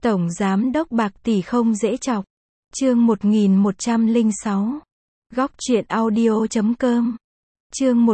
Tổng Giám đốc bạc tỷ không dễ chọc. Chương 1106. Góc truyện audio.com. Chương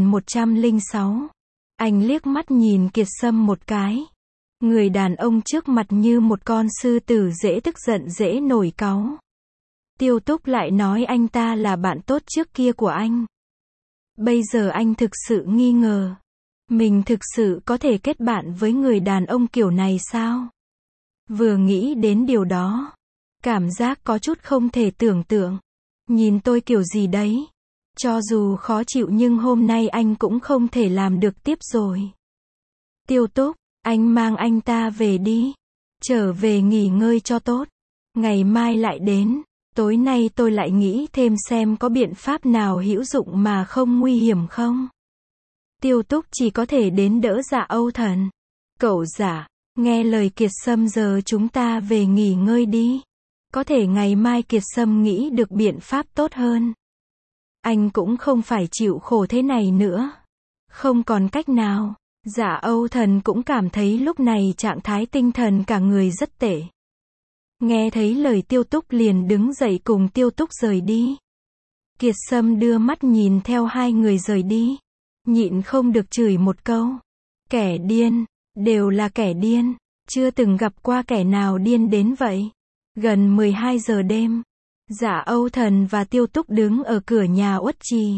1106. Anh liếc mắt nhìn Kiệt Sâm một cái. Người đàn ông trước mặt như một con sư tử dễ tức giận dễ nổi cáu. Tiêu Túc lại nói anh ta là bạn tốt trước kia của anh. Bây giờ anh thực sự nghi ngờ. Mình thực sự có thể kết bạn với người đàn ông kiểu này sao? Vừa nghĩ đến điều đó, cảm giác có chút không thể tưởng tượng. Nhìn tôi kiểu gì đấy? Cho dù khó chịu nhưng hôm nay anh cũng không thể làm được tiếp rồi. Tiêu Túc, anh mang anh ta về đi. Trở về nghỉ ngơi cho tốt. Ngày mai lại đến. Tối nay tôi lại nghĩ thêm xem có biện pháp nào hữu dụng mà không nguy hiểm không. Tiêu Túc chỉ có thể đến đỡ Dạ Âu Thần. Cậu Dạ, nghe lời Kiệt Sâm, giờ chúng ta về nghỉ ngơi đi. Có thể ngày mai Kiệt Sâm nghĩ được biện pháp tốt hơn. Anh cũng không phải chịu khổ thế này nữa. Không còn cách nào. Dạ Âu Thần cũng cảm thấy lúc này trạng thái tinh thần cả người rất tệ. Nghe thấy lời Tiêu Túc liền đứng dậy cùng Tiêu Túc rời đi. Kiệt Sâm đưa mắt nhìn theo hai người rời đi. Nhịn không được chửi một câu. Kẻ điên, đều là kẻ điên. Chưa từng gặp qua kẻ nào điên đến vậy. Gần 12 giờ đêm. Dạ Âu Thần và Tiêu Túc đứng ở cửa nhà Uất Trì.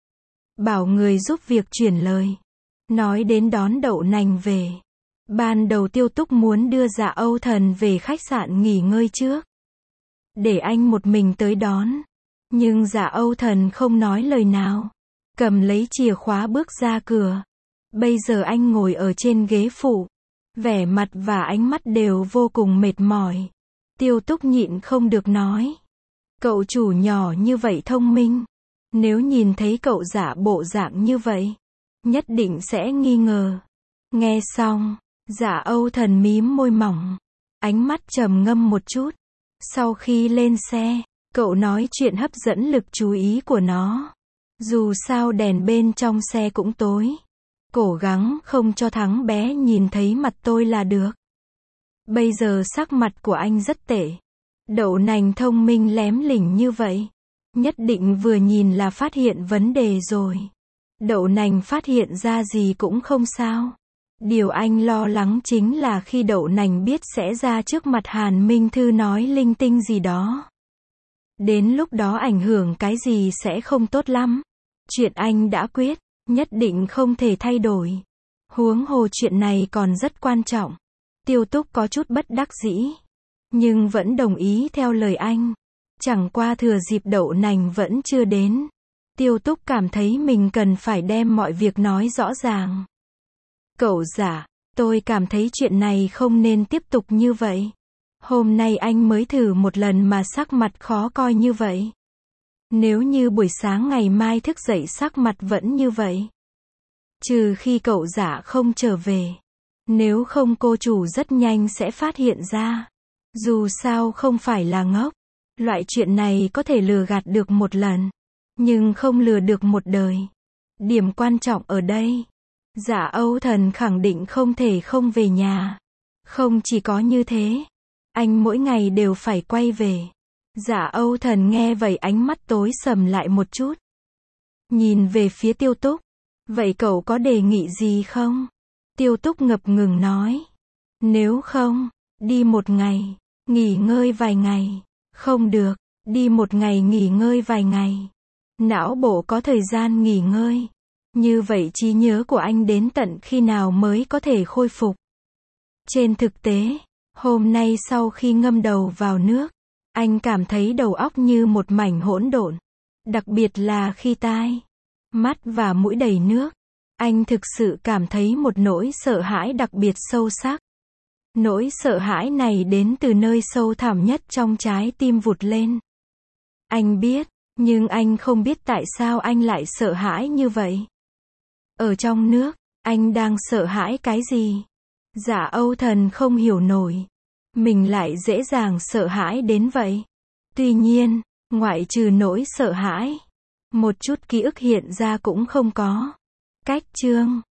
Bảo người giúp việc chuyển lời. Nói đến đón Đậu Nành về. Ban đầu Tiêu Túc muốn đưa Dạ Âu Thần về khách sạn nghỉ ngơi trước. Để anh một mình tới đón. Nhưng Dạ Âu Thần không nói lời nào. Cầm lấy chìa khóa bước ra cửa. Bây giờ anh ngồi ở trên ghế phụ. Vẻ mặt và ánh mắt đều vô cùng mệt mỏi. Tiêu Túc nhịn không được nói. Cậu chủ nhỏ như vậy thông minh. Nếu nhìn thấy cậu giả bộ dạng như vậy, nhất định sẽ nghi ngờ. Nghe xong, Dạ Âu Thần mím môi mỏng. Ánh mắt trầm ngâm một chút. Sau khi lên xe, cậu nói chuyện hấp dẫn lực chú ý của nó. Dù sao đèn bên trong xe cũng tối. Cố gắng không cho thằng bé nhìn thấy mặt tôi là được. Bây giờ sắc mặt của anh rất tệ. Đậu Nành thông minh lém lỉnh như vậy. Nhất định vừa nhìn là phát hiện vấn đề rồi. Đậu Nành phát hiện ra gì cũng không sao. Điều anh lo lắng chính là khi Đậu Nành biết sẽ ra trước mặt Hàn Minh Thư nói linh tinh gì đó. Đến lúc đó ảnh hưởng cái gì sẽ không tốt lắm. Chuyện anh đã quyết, nhất định không thể thay đổi. Huống hồ chuyện này còn rất quan trọng. Tiêu Túc có chút bất đắc dĩ. Nhưng vẫn đồng ý theo lời anh. Chẳng qua thừa dịp Đậu Nành vẫn chưa đến. Tiêu Túc cảm thấy mình cần phải đem mọi việc nói rõ ràng. Cậu giả, tôi cảm thấy chuyện này không nên tiếp tục như vậy. Hôm nay anh mới thử một lần mà sắc mặt khó coi như vậy. Nếu như buổi sáng ngày mai thức dậy sắc mặt vẫn như vậy. Trừ khi cậu giả không trở về. Nếu không cô chủ rất nhanh sẽ phát hiện ra. Dù sao không phải là ngốc. Loại chuyện này có thể lừa gạt được một lần. Nhưng không lừa được một đời. Điểm quan trọng ở đây. Dạ Âu Thần khẳng định không thể không về nhà. Không chỉ có như thế. Anh mỗi ngày đều phải quay về. Dạ Âu Thần nghe vậy ánh mắt tối sầm lại một chút. Nhìn về phía Tiêu Túc. Vậy cậu có đề nghị gì không? Tiêu Túc ngập ngừng nói. Nếu không, đi một ngày, nghỉ ngơi vài ngày. Không được, đi một ngày nghỉ ngơi vài ngày. Não bộ có thời gian nghỉ ngơi. Như vậy trí nhớ của anh đến tận khi nào mới có thể khôi phục? Trên thực tế, hôm nay sau khi ngâm đầu vào nước, anh cảm thấy đầu óc như một mảnh hỗn độn. Đặc biệt là khi tai, mắt và mũi đầy nước. Anh thực sự cảm thấy một nỗi sợ hãi đặc biệt sâu sắc. Nỗi sợ hãi này đến từ nơi sâu thẳm nhất trong trái tim vụt lên. Anh biết, nhưng anh không biết tại sao anh lại sợ hãi như vậy. Ở trong nước, anh đang sợ hãi cái gì? Dạ Âu Thần không hiểu nổi. Mình lại dễ dàng sợ hãi đến vậy. Tuy nhiên, ngoại trừ nỗi sợ hãi, một chút ký ức hiện ra cũng không có. Cách chương